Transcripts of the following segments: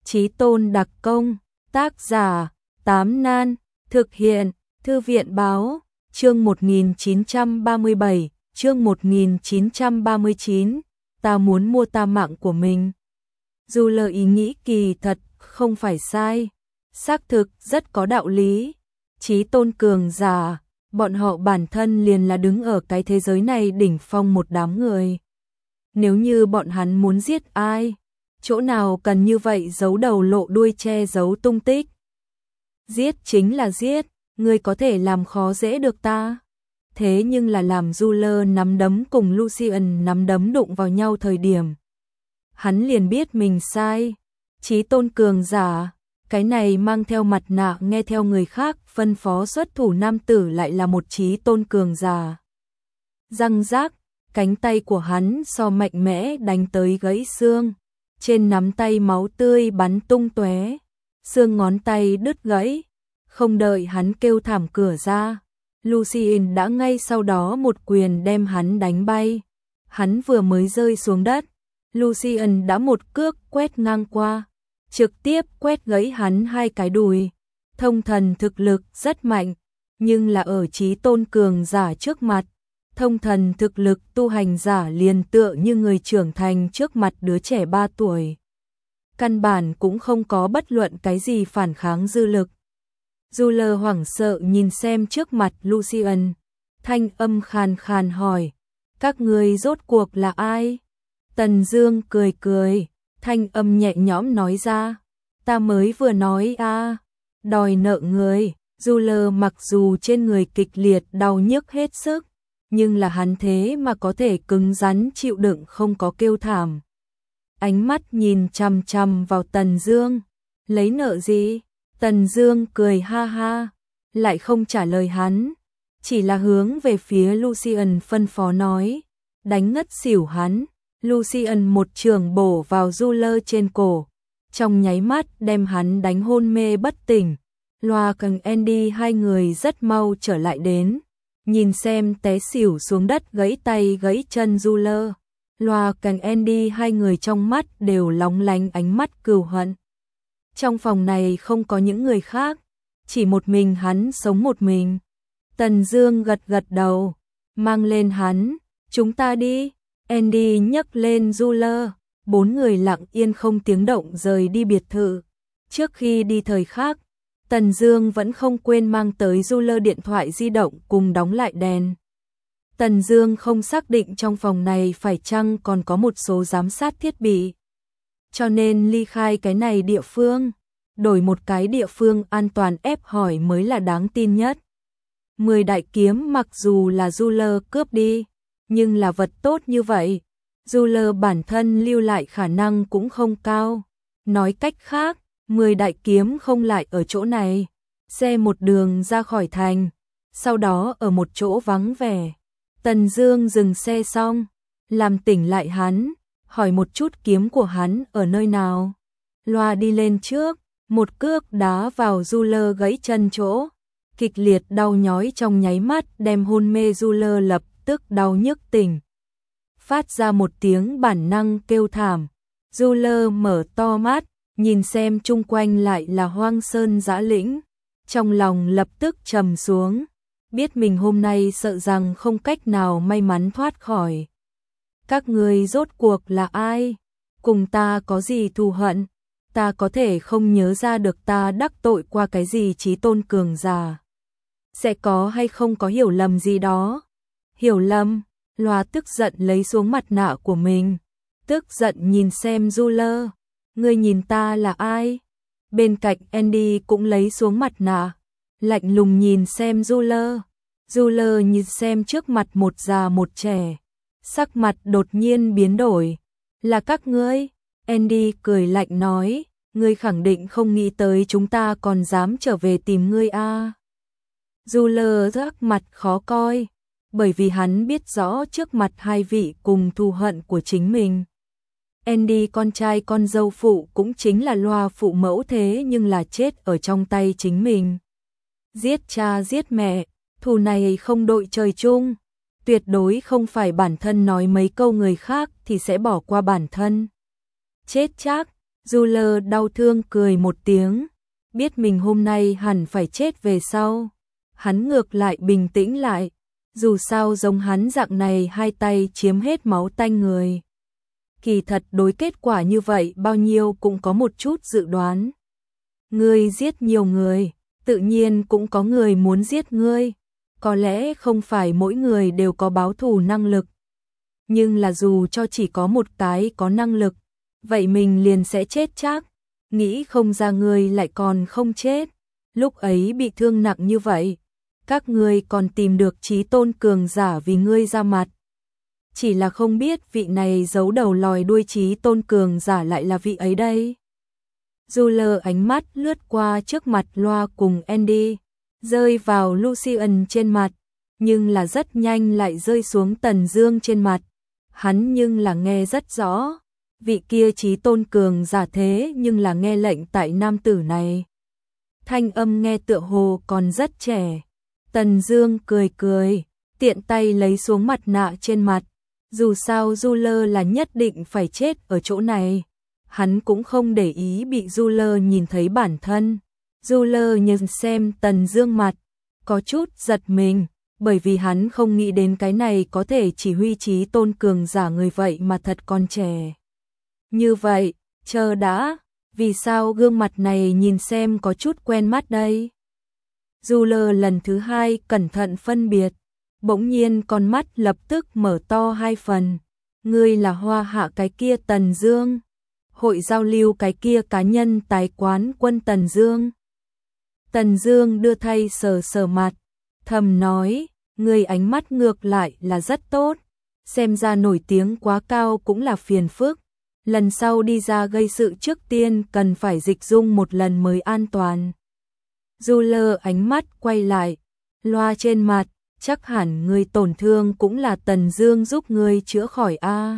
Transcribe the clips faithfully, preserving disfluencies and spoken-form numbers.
Chí tôn đặc công, tác giả, Tám Nan, thực hiện, Thư viện báo, chương một nghìn chín trăm ba mươi bảy, chương một nghìn chín trăm ba mươi chín, ta muốn mua ta mạng của mình. Dù lời ý nghĩ kỳ thật không phải sai, xác thực rất có đạo lý. Chí tôn cường giả, bọn họ bản thân liền là đứng ở cái thế giới này đỉnh phong một đám người. Nếu như bọn hắn muốn giết ai, chỗ nào cần như vậy giấu đầu lộ đuôi che giấu tung tích. Giết chính là giết, ngươi có thể làm khó dễ được ta. Thế nhưng là làm Ruler nắm đấm cùng Lucian nắm đấm đụng vào nhau thời điểm. Hắn liền biết mình sai. Chí tôn cường giả, cái này mang theo mặt nạ nghe theo người khác phân phó xuất thủ nam tử lại là một chí tôn cường giả. Răng rác, cánh tay của hắn so mạnh mẽ đánh tới gãy xương. Trên nắm tay máu tươi bắn tung tóe, xương ngón tay đứt gãy. Không đợi hắn kêu thảm cửa ra, Lucian đã ngay sau đó một quyền đem hắn đánh bay. Hắn vừa mới rơi xuống đất, Lucian đã một cước quét ngang qua, trực tiếp quét gãy hắn hai cái đùi. Thông thần thực lực rất mạnh, nhưng là ở chí tôn cường giả trước mặt, thông thần thực lực tu hành giả liền tựa như người trưởng thành trước mặt đứa trẻ ba tuổi. Căn bản cũng không có bất luận cái gì phản kháng dư lực. Ruler hoảng sợ nhìn xem trước mặt Lucian, thanh âm khàn khàn hỏi, các ngươi rốt cuộc là ai? Tần Dương cười cười, thanh âm nhẹ nhõm nói ra, ta mới vừa nói a, à, đòi nợ người. Ruler mặc dù trên người kịch liệt đau nhức hết sức, nhưng là hắn thế mà có thể cứng rắn chịu đựng không có kêu thảm. Ánh mắt nhìn chằm chằm vào Tần Dương, lấy nợ gì? Tần Dương cười ha ha, lại không trả lời hắn, chỉ là hướng về phía Lucian phân phó nói, đánh ngất xỉu hắn. Lucian một trường bổ vào Ruler trên cổ, trong nháy mắt đem hắn đánh hôn mê bất tỉnh. Loa cùng Andy hai người rất mau trở lại đến, nhìn xem té xỉu xuống đất gãy tay gãy chân Ruler. Loa cùng Andy hai người trong mắt đều lóng lánh ánh mắt cừu hận. Trong phòng này không có những người khác, chỉ một mình hắn sống một mình. Tần Dương gật gật đầu, mang lên hắn, chúng ta đi. Andy nhấc lên Ruler, bốn người lặng yên không tiếng động rời đi biệt thự. Trước khi đi thời khắc, Tần Dương vẫn không quên mang tới Ruler điện thoại di động cùng đóng lại đèn. Tần Dương không xác định trong phòng này phải chăng còn có một số giám sát thiết bị, cho nên ly khai cái này địa phương, đổi một cái địa phương an toàn ép hỏi mới là đáng tin nhất. Mười đại kiếm mặc dù là Ruler cướp đi, nhưng là vật tốt như vậy, Ruler bản thân lưu lại khả năng cũng không cao. Nói cách khác, mười đại kiếm không lại ở chỗ này. Xe một đường ra khỏi thành, sau đó ở một chỗ vắng vẻ. Tần Dương dừng xe xong, làm tỉnh lại hắn, hỏi một chút kiếm của hắn ở nơi nào. Loa đi lên trước, một cước đá vào Ruler gãy chân chỗ, kịch liệt đau nhói trong nháy mắt đem hôn mê Ruler lập tức đau nhức tỉnh. Phát ra một tiếng bản năng kêu thảm, Ruler mở to mắt, nhìn xem chung quanh lại là hoang sơn dã lĩnh, trong lòng lập tức trầm xuống, biết mình hôm nay sợ rằng không cách nào may mắn thoát khỏi. Các ngươi rốt cuộc là ai? Cùng ta có gì thù hận? Ta có thể không nhớ ra được ta đắc tội qua cái gì chí tôn cường giả. Sẽ có hay không có hiểu lầm gì đó? Hiểu lầm? Loa tức giận lấy xuống mặt nạ của mình, tức giận nhìn xem Ruler, ngươi nhìn ta là ai? Bên cạnh Andy cũng lấy xuống mặt nạ, lạnh lùng nhìn xem Ruler. Ruler nhìn xem trước mặt một già một trẻ, sắc mặt đột nhiên biến đổi. Là các ngươi? Andy cười lạnh nói, ngươi khẳng định không nghĩ tới chúng ta còn dám trở về tìm ngươi a. À? Ruler sắc mặt khó coi, bởi vì hắn biết rõ trước mặt hai vị cùng thù hận của chính mình. Andy con trai con dâu phụ cũng chính là Loa phụ mẫu, thế nhưng là chết ở trong tay chính mình. Giết cha giết mẹ, thù này không đội trời chung, tuyệt đối không phải bản thân nói mấy câu người khác thì sẽ bỏ qua bản thân. Chết chắc, Du Lơ đau thương cười một tiếng, biết mình hôm nay hẳn phải chết về sau. Hắn ngược lại bình tĩnh lại, dù sao giống hắn dạng này hai tay chiếm hết máu tanh người. Kỳ thật đối kết quả như vậy bao nhiêu cũng có một chút dự đoán. Ngươi giết nhiều người, tự nhiên cũng có người muốn giết ngươi. Có lẽ không phải mỗi người đều có báo thù năng lực. Nhưng là dù cho chỉ có một cái có năng lực, vậy mình liền sẽ chết chắc. Nghĩ không ra ngươi lại còn không chết. Lúc ấy bị thương nặng như vậy, các ngươi còn tìm được chí tôn cường giả vì ngươi ra mặt. Chỉ là không biết vị này giấu đầu lòi đuôi chí tôn cường giả lại là vị ấy đây. Du Lơ ánh mắt lướt qua trước mặt Loa cùng Andy, rơi vào Lucian trên mặt, nhưng là rất nhanh lại rơi xuống Tần Dương trên mặt. Hắn nhưng là nghe rất rõ, vị kia chí tôn cường giả thế nhưng là nghe lệnh tại nam tử này. Thanh âm nghe tựa hồ còn rất trẻ. Tần Dương cười cười, tiện tay lấy xuống mặt nạ trên mặt. Dù sao Du Lơ là nhất định phải chết ở chỗ này. Hắn cũng không để ý bị Du Lơ nhìn thấy bản thân. Du Lơ nhìn xem Tần Dương mặt, có chút giật mình, bởi vì hắn không nghĩ đến cái này có thể chỉ huy chí tôn cường giả người vậy mà thật còn trẻ. Như vậy, chờ đã, vì sao gương mặt này nhìn xem có chút quen mắt đây? Du Lơ lần thứ hai cẩn thận phân biệt, bỗng nhiên con mắt lập tức mở to hai phần. Ngươi là Hoa Hạ cái kia Tần Dương, hội giao lưu cái kia cá nhân tài quán quân Tần Dương. Tần Dương đưa thay sờ sờ mặt, thầm nói, ngươi ánh mắt ngược lại là rất tốt, xem ra nổi tiếng quá cao cũng là phiền phức. Lần sau đi ra gây sự trước tiên cần phải dịch dung một lần mới an toàn. Du Lơ ánh mắt quay lại, Loa trên mặt, chắc hẳn người tổn thương cũng là Tần Dương giúp ngươi chữa khỏi a.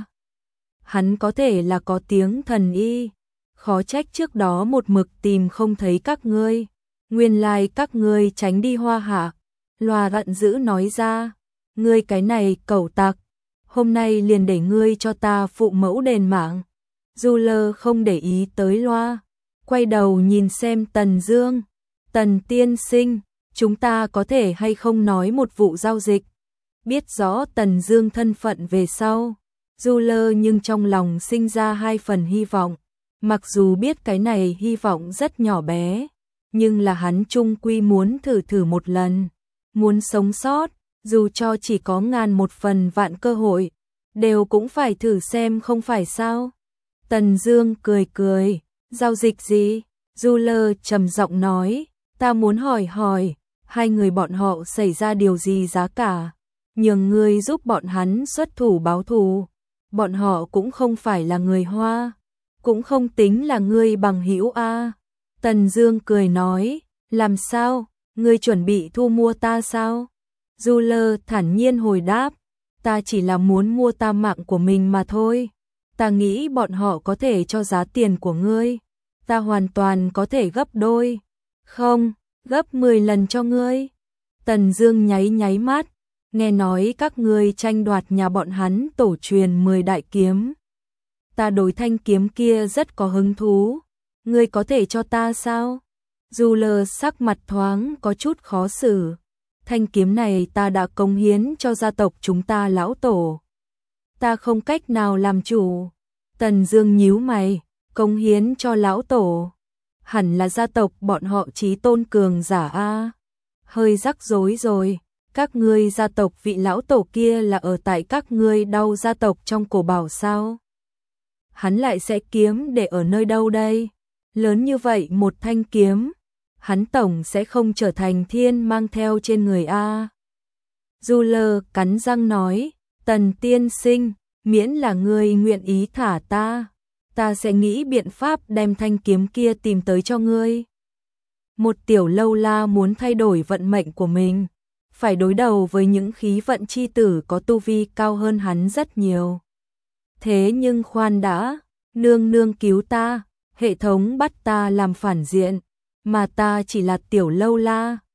Hắn có thể là có tiếng thần y, khó trách trước đó một mực tìm không thấy các ngươi, nguyên lai các ngươi tránh đi Hoa Hạ. Loa giận dữ nói ra, ngươi cái này cẩu tặc, hôm nay liền để ngươi cho ta phụ mẫu đền mạng. Du Lơ không để ý tới Loa, quay đầu nhìn xem Tần Dương. Tần tiên sinh, chúng ta có thể hay không nói một vụ giao dịch? Biết rõ Tần Dương thân phận về sau, Du Lơ nhưng trong lòng sinh ra hai phần hy vọng. Mặc dù biết cái này hy vọng rất nhỏ bé, nhưng là hắn chung quy muốn thử thử một lần. Muốn sống sót, dù cho chỉ có ngàn một phần vạn cơ hội, đều cũng phải thử xem không phải sao? Tần Dương cười cười, giao dịch gì? Du Lơ trầm giọng nói, ta muốn hỏi hỏi, hai người bọn họ xảy ra điều gì giá cả, nhường ngươi giúp bọn hắn xuất thủ báo thù. Bọn họ cũng không phải là người Hoa, cũng không tính là ngươi bằng hữu a. Tần Dương cười nói, làm sao, ngươi chuẩn bị thu mua ta sao? Du Lơ thản nhiên hồi đáp, ta chỉ là muốn mua ta mạng của mình mà thôi. Ta nghĩ bọn họ có thể cho giá tiền của ngươi, ta hoàn toàn có thể gấp đôi, không, gấp mười lần cho ngươi. Tần Dương nháy nháy mắt, nghe nói các ngươi tranh đoạt nhà bọn hắn tổ truyền mười đại kiếm. Ta đối thanh kiếm kia rất có hứng thú, ngươi có thể cho ta sao? Du Lơ sắc mặt thoáng có chút khó xử. Thanh kiếm này ta đã cống hiến cho gia tộc chúng ta lão tổ, ta không cách nào làm chủ. Tần Dương nhíu mày, cống hiến cho lão tổ, hẳn là gia tộc bọn họ chí tôn cường giả a. Hơi rắc rối rồi, các ngươi gia tộc vị lão tổ kia là ở tại các ngươi đau gia tộc trong cổ bảo sao? Hắn lại sẽ kiếm để ở nơi đâu đây? Lớn như vậy một thanh kiếm, hắn tổng sẽ không trở thành thiên mang theo trên người a. Du Lơ cắn răng nói, Tần tiên sinh, miễn là ngươi nguyện ý thả ta, ta sẽ nghĩ biện pháp đem thanh kiếm kia tìm tới cho ngươi. Một tiểu lâu la muốn thay đổi vận mệnh của mình, phải đối đầu với những khí vận chi tử có tu vi cao hơn hắn rất nhiều. Thế nhưng khoan đã, nương nương cứu ta, hệ thống bắt ta làm phản diện, mà ta chỉ là tiểu lâu la,